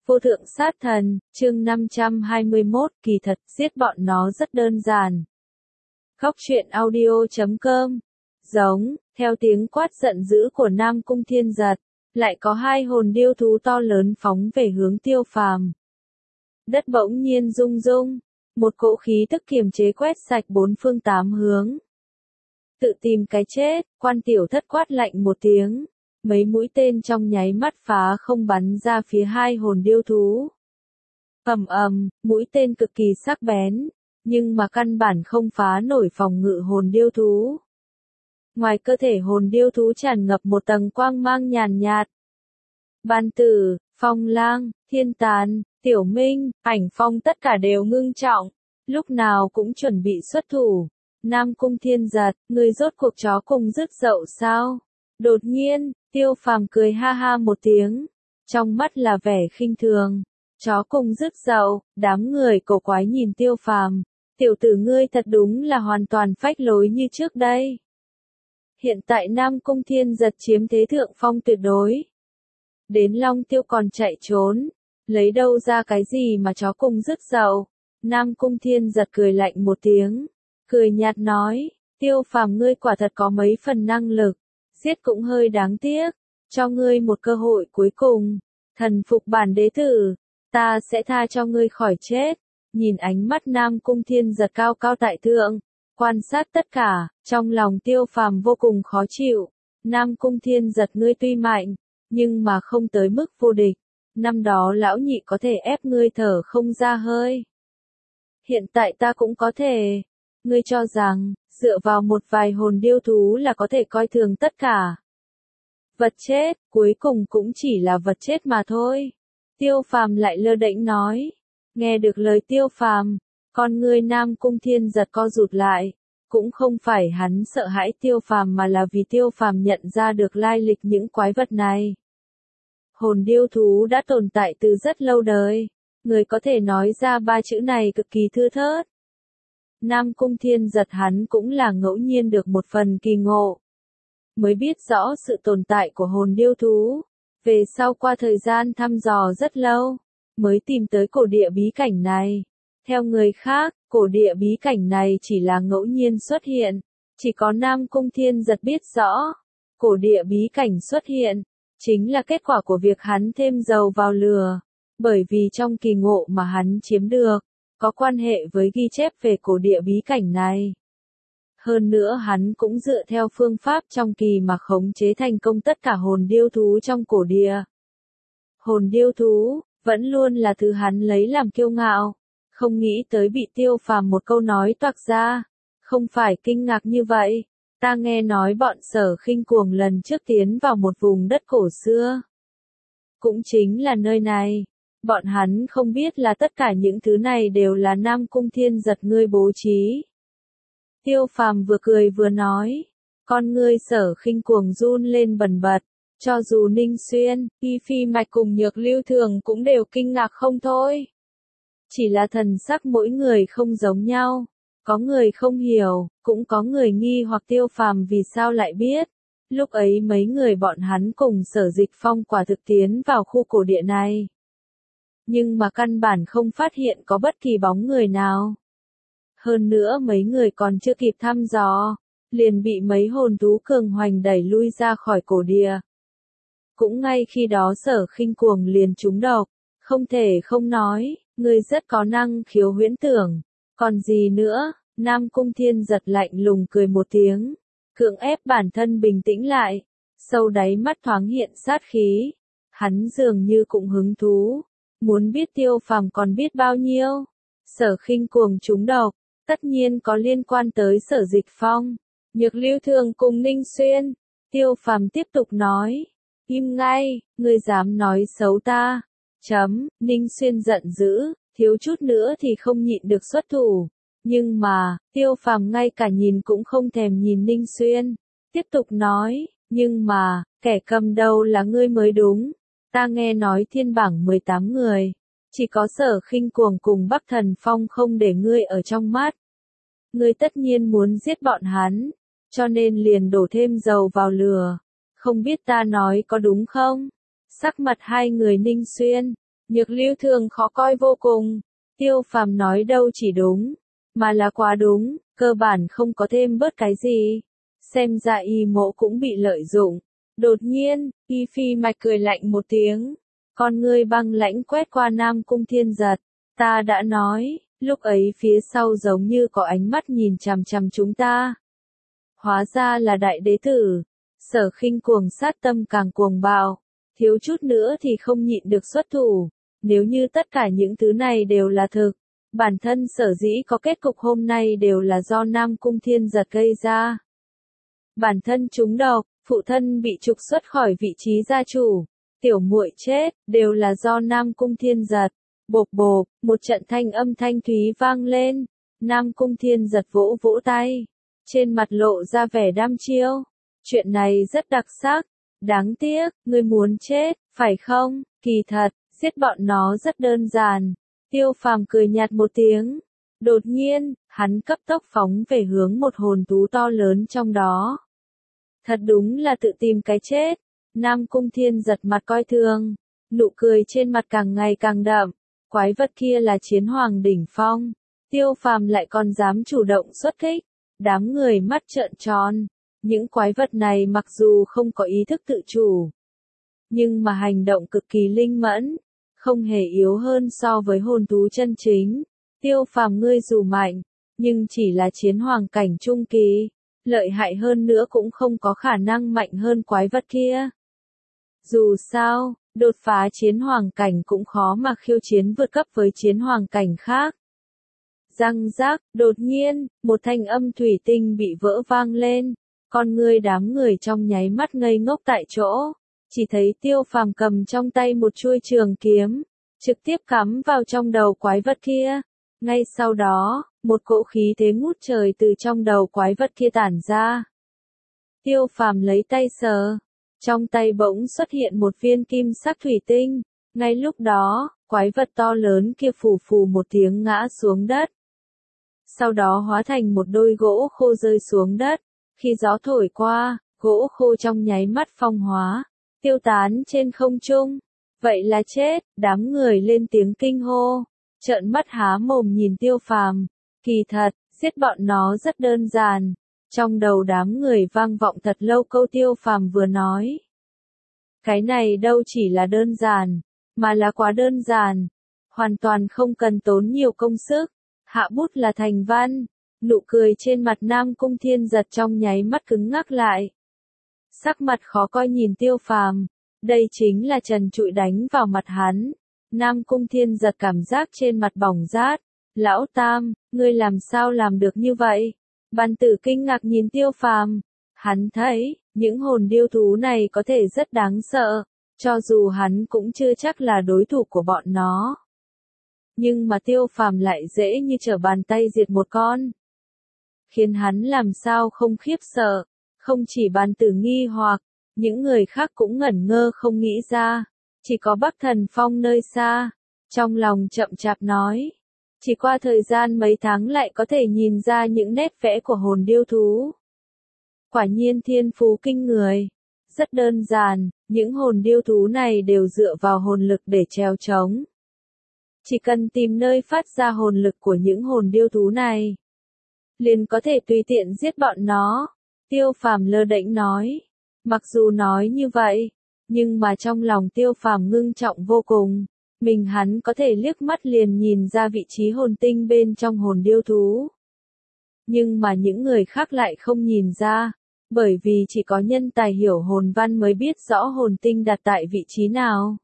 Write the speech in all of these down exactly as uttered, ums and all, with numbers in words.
Vô thượng sát thần, chương năm trăm hai mươi mốt, kỳ thật, giết bọn nó rất đơn giản. Khóc chuyện audio chấm com. Giống, theo tiếng quát giận dữ của Nam Cung Thiên Giật, lại có hai hồn điêu thú to lớn phóng về hướng Tiêu Phàm. Đất bỗng nhiên rung rung, một cỗ khí tức kiềm chế quét sạch bốn phương tám hướng. Tự tìm cái chết, Quan Tiểu Thất quát lạnh một tiếng. Mấy mũi tên trong nháy mắt phá không bắn ra phía hai hồn điêu thú. Ầm ầm, mũi tên cực kỳ sắc bén, nhưng mà căn bản không phá nổi phòng ngự hồn điêu thú. Ngoài cơ thể hồn điêu thú tràn ngập một tầng quang mang nhàn nhạt. Ban Tử, Phong Lang, Thiên Tàn, Tiểu Minh, Ảnh Phong tất cả đều ngưng trọng, lúc nào cũng chuẩn bị xuất thủ. Nam Cung Thiên Giật, người rốt cuộc chó cùng rứt dậu sao? Đột nhiên, Tiêu Phàm cười ha ha một tiếng, trong mắt là vẻ khinh thường. Chó cùng rứt dậu, đám người cổ quái nhìn Tiêu Phàm, tiểu tử ngươi thật đúng là hoàn toàn phách lối như trước đây. Hiện tại Nam Cung Thiên Giật chiếm thế thượng phong tuyệt đối. Đến Long Tiêu còn chạy trốn, lấy đâu ra cái gì mà chó cùng rứt dậu? Nam Cung Thiên Giật cười lạnh một tiếng, cười nhạt nói, Tiêu Phàm ngươi quả thật có mấy phần năng lực. Giết cũng hơi đáng tiếc, cho ngươi một cơ hội cuối cùng, thần phục bản đế tử, ta sẽ tha cho ngươi khỏi chết. Nhìn ánh mắt Nam Cung Thiên Giật cao cao tại thượng, quan sát tất cả, trong lòng Tiêu Phàm vô cùng khó chịu. Nam Cung Thiên Giật ngươi tuy mạnh, nhưng mà không tới mức vô địch. Năm đó lão nhị có thể ép ngươi thở không ra hơi. Hiện tại ta cũng có thể. Ngươi cho rằng, dựa vào một vài hồn điêu thú là có thể coi thường tất cả. Vật chết, cuối cùng cũng chỉ là vật chết mà thôi. Tiêu Phàm lại lơ đễnh nói. Nghe được lời Tiêu Phàm, con ngươi Nam Cung Thiên Giật co rụt lại. Cũng không phải hắn sợ hãi Tiêu Phàm mà là vì Tiêu Phàm nhận ra được lai lịch những quái vật này. Hồn điêu thú đã tồn tại từ rất lâu đời. Người có thể nói ra ba chữ này cực kỳ thưa thớt. Nam Cung Thiên Giật hắn cũng là ngẫu nhiên được một phần kỳ ngộ. Mới biết rõ sự tồn tại của hồn điêu thú. Về sau qua thời gian thăm dò rất lâu, mới tìm tới cổ địa bí cảnh này. Theo người khác, cổ địa bí cảnh này chỉ là ngẫu nhiên xuất hiện. Chỉ có Nam Cung Thiên Giật biết rõ. Cổ địa bí cảnh xuất hiện, chính là kết quả của việc hắn thêm dầu vào lửa. Bởi vì trong kỳ ngộ mà hắn chiếm được, có quan hệ với ghi chép về cổ địa bí cảnh này. Hơn nữa hắn cũng dựa theo phương pháp trong kỳ mà khống chế thành công tất cả hồn điêu thú trong cổ địa. Hồn điêu thú, vẫn luôn là thứ hắn lấy làm kiêu ngạo, không nghĩ tới bị Tiêu Phàm một câu nói toạc ra. Không phải kinh ngạc như vậy, ta nghe nói bọn Sở Khinh Cuồng lần trước tiến vào một vùng đất cổ xưa. Cũng chính là nơi này. Bọn hắn không biết là tất cả những thứ này đều là Nam Cung Thiên Giật ngươi bố trí. Tiêu Phàm vừa cười vừa nói, con ngươi Sở Khinh Cuồng run lên bần bật, cho dù Ninh Xuyên, Y Phi Mạch cùng Nhược Lưu Thường cũng đều kinh ngạc không thôi. Chỉ là thần sắc mỗi người không giống nhau, có người không hiểu, cũng có người nghi hoặc Tiêu Phàm vì sao lại biết. Lúc ấy mấy người bọn hắn cùng Sở Dịch Phong quả thực tiến vào khu cổ địa này. Nhưng mà căn bản không phát hiện có bất kỳ bóng người nào. Hơn nữa mấy người còn chưa kịp thăm dò, liền bị mấy hồn thú cường hoành đẩy lui ra khỏi cổ địa. Cũng ngay khi đó Sở Khinh Cuồng liền trúng độc, không thể không nói, người rất có năng khiếu huyễn tưởng. Còn gì nữa, Nam Cung Thiên Giật lạnh lùng cười một tiếng, cưỡng ép bản thân bình tĩnh lại, sâu đáy mắt thoáng hiện sát khí. Hắn dường như cũng hứng thú. Muốn biết Tiêu Phàm còn biết bao nhiêu. Sở Khinh Cuồng trúng độc, tất nhiên có liên quan tới Sở Dịch Phong, Nhược Lưu Thường cùng Ninh Xuyên. Tiêu Phàm tiếp tục nói, im ngay, ngươi dám nói xấu ta. Chấm, Ninh Xuyên giận dữ, thiếu chút nữa thì không nhịn được xuất thủ. Nhưng mà, Tiêu Phàm ngay cả nhìn cũng không thèm nhìn Ninh Xuyên. Tiếp tục nói, nhưng mà, kẻ cầm đầu là ngươi mới đúng. Ta nghe nói thiên bảng mười tám người, chỉ có Sở Khinh Cuồng cùng Bắc Thần Phong không để ngươi ở trong mắt. Ngươi tất nhiên muốn giết bọn hắn, cho nên liền đổ thêm dầu vào lửa. Không biết ta nói có đúng không? Sắc mặt hai người Ninh Xuyên, Nhược Lưu thường khó coi vô cùng. Tiêu Phàm nói đâu chỉ đúng, mà là quá đúng, cơ bản không có thêm bớt cái gì. Xem ra y mộ cũng bị lợi dụng. Đột nhiên, y phi mạch cười lạnh một tiếng. Con ngươi băng lãnh quét qua Nam Cung Thiên Giật. Ta đã nói, lúc ấy phía sau giống như có ánh mắt nhìn chằm chằm chúng ta. Hóa ra là đại đế tử. Sở Khinh cuồng sát tâm càng cuồng bạo. Thiếu chút nữa thì không nhịn được xuất thủ. Nếu như tất cả những thứ này đều là thực, bản thân sở dĩ có kết cục hôm nay đều là do Nam Cung Thiên Giật gây ra. Bản thân trúng độc, phụ thân bị trục xuất khỏi vị trí gia chủ, tiểu muội chết, đều là do Nam Cung Thiên Giật. Bộp bộp, một trận thanh âm thanh thúy vang lên, Nam Cung Thiên Giật vỗ vỗ tay, trên mặt lộ ra vẻ đăm chiêu. Chuyện này rất đặc sắc, đáng tiếc, ngươi muốn chết, phải không? Kỳ thật, giết bọn nó rất đơn giản. Tiêu Phàm cười nhạt một tiếng. Đột nhiên, hắn cấp tốc phóng về hướng một hồn thú to lớn trong đó. Thật đúng là tự tìm cái chết. Nam Cung Thiên Giật mặt coi thường, nụ cười trên mặt càng ngày càng đậm. Quái vật kia là chiến hoàng đỉnh phong. Tiêu Phàm lại còn dám chủ động xuất kích. Đám người mắt trợn tròn. Những quái vật này mặc dù không có ý thức tự chủ, nhưng mà hành động cực kỳ linh mẫn, không hề yếu hơn so với hồn thú chân chính. Tiêu Phàm ngươi dù mạnh, nhưng chỉ là chiến hoàng cảnh trung kỳ, lợi hại hơn nữa cũng không có khả năng mạnh hơn quái vật kia. Dù sao, đột phá chiến hoàng cảnh cũng khó mà khiêu chiến vượt cấp với chiến hoàng cảnh khác. Răng rác, đột nhiên, một thanh âm thủy tinh bị vỡ vang lên, con ngươi đám người trong nháy mắt ngây ngốc tại chỗ. Chỉ thấy Tiêu Phàm cầm trong tay một chuôi trường kiếm, trực tiếp cắm vào trong đầu quái vật kia. Ngay sau đó, một cỗ khí thế ngút trời từ trong đầu quái vật kia tản ra. Tiêu Phàm lấy tay sờ, trong tay bỗng xuất hiện một viên kim sắc thủy tinh. Ngay lúc đó, quái vật to lớn kia phù phù một tiếng ngã xuống đất. Sau đó hóa thành một đôi gỗ khô rơi xuống đất. Khi gió thổi qua, gỗ khô trong nháy mắt phong hóa, tiêu tán trên không trung. Vậy là chết, đám người lên tiếng kinh hô, trợn mắt há mồm nhìn Tiêu Phàm. Kỳ thật, giết bọn nó rất đơn giản. Trong đầu đám người vang vọng thật lâu câu Tiêu Phàm vừa nói. Cái này đâu chỉ là đơn giản, mà là quá đơn giản. Hoàn toàn không cần tốn nhiều công sức. Hạ bút là thành văn. Nụ cười trên mặt Nam Cung Thiên Giật trong nháy mắt cứng ngắc lại. Sắc mặt khó coi nhìn Tiêu Phàm, đây chính là trần trụi đánh vào mặt hắn. Nam Cung Thiên Giật cảm giác trên mặt bỏng rát. Lão Tam, ngươi làm sao làm được như vậy? Văn Tử kinh ngạc nhìn Tiêu Phàm, hắn thấy, những hồn điêu thú này có thể rất đáng sợ, cho dù hắn cũng chưa chắc là đối thủ của bọn nó. Nhưng mà Tiêu Phàm lại dễ như trở bàn tay diệt một con. Khiến hắn làm sao không khiếp sợ, không chỉ Bàn Tử nghi hoặc, những người khác cũng ngẩn ngơ không nghĩ ra, chỉ có Bắc Thần Phong nơi xa, trong lòng chậm chạp nói, chỉ qua thời gian mấy tháng lại có thể nhìn ra những nét vẽ của hồn điêu thú. Quả nhiên thiên phú kinh người, rất đơn giản, những hồn điêu thú này đều dựa vào hồn lực để trèo trống. Chỉ cần tìm nơi phát ra hồn lực của những hồn điêu thú này, liền có thể tùy tiện giết bọn nó. Tiêu Phàm lơ đễnh nói. Mặc dù nói như vậy, nhưng mà trong lòng Tiêu Phàm ngưng trọng vô cùng. Mình hắn có thể liếc mắt liền nhìn ra vị trí hồn tinh bên trong hồn điêu thú. Nhưng mà những người khác lại không nhìn ra, bởi vì chỉ có nhân tài hiểu hồn văn mới biết rõ hồn tinh đặt tại vị trí nào.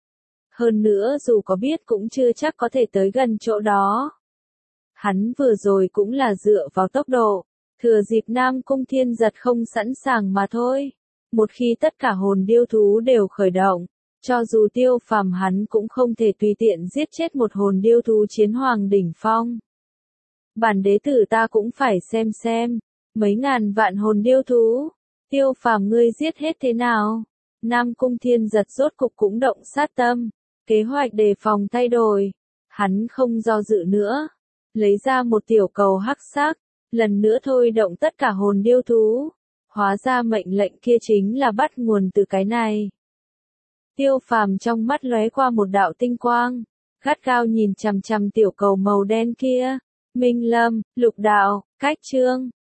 Hơn nữa dù có biết cũng chưa chắc có thể tới gần chỗ đó. Hắn vừa rồi cũng là dựa vào tốc độ, thừa dịp Nam Cung Thiên Giật không sẵn sàng mà thôi. Một khi tất cả hồn điêu thú đều khởi động, cho dù Tiêu Phàm hắn cũng không thể tùy tiện giết chết một hồn điêu thú chiến hoàng đỉnh phong. Bản đế tử ta cũng phải xem xem, mấy ngàn vạn hồn điêu thú, Tiêu Phàm ngươi giết hết thế nào? Nam Cung Thiên Giật rốt cục cũng động sát tâm, kế hoạch đề phòng thay đổi, hắn không do dự nữa, lấy ra một tiểu cầu hắc sắc, lần nữa thôi động tất cả hồn điêu thú. Hóa ra mệnh lệnh kia chính là bắt nguồn từ cái này. Tiêu Phàm trong mắt lóe qua một đạo tinh quang, gắt gao nhìn chằm chằm tiểu cầu màu đen kia. Minh Lâm, Lục Đạo, Cách Trương,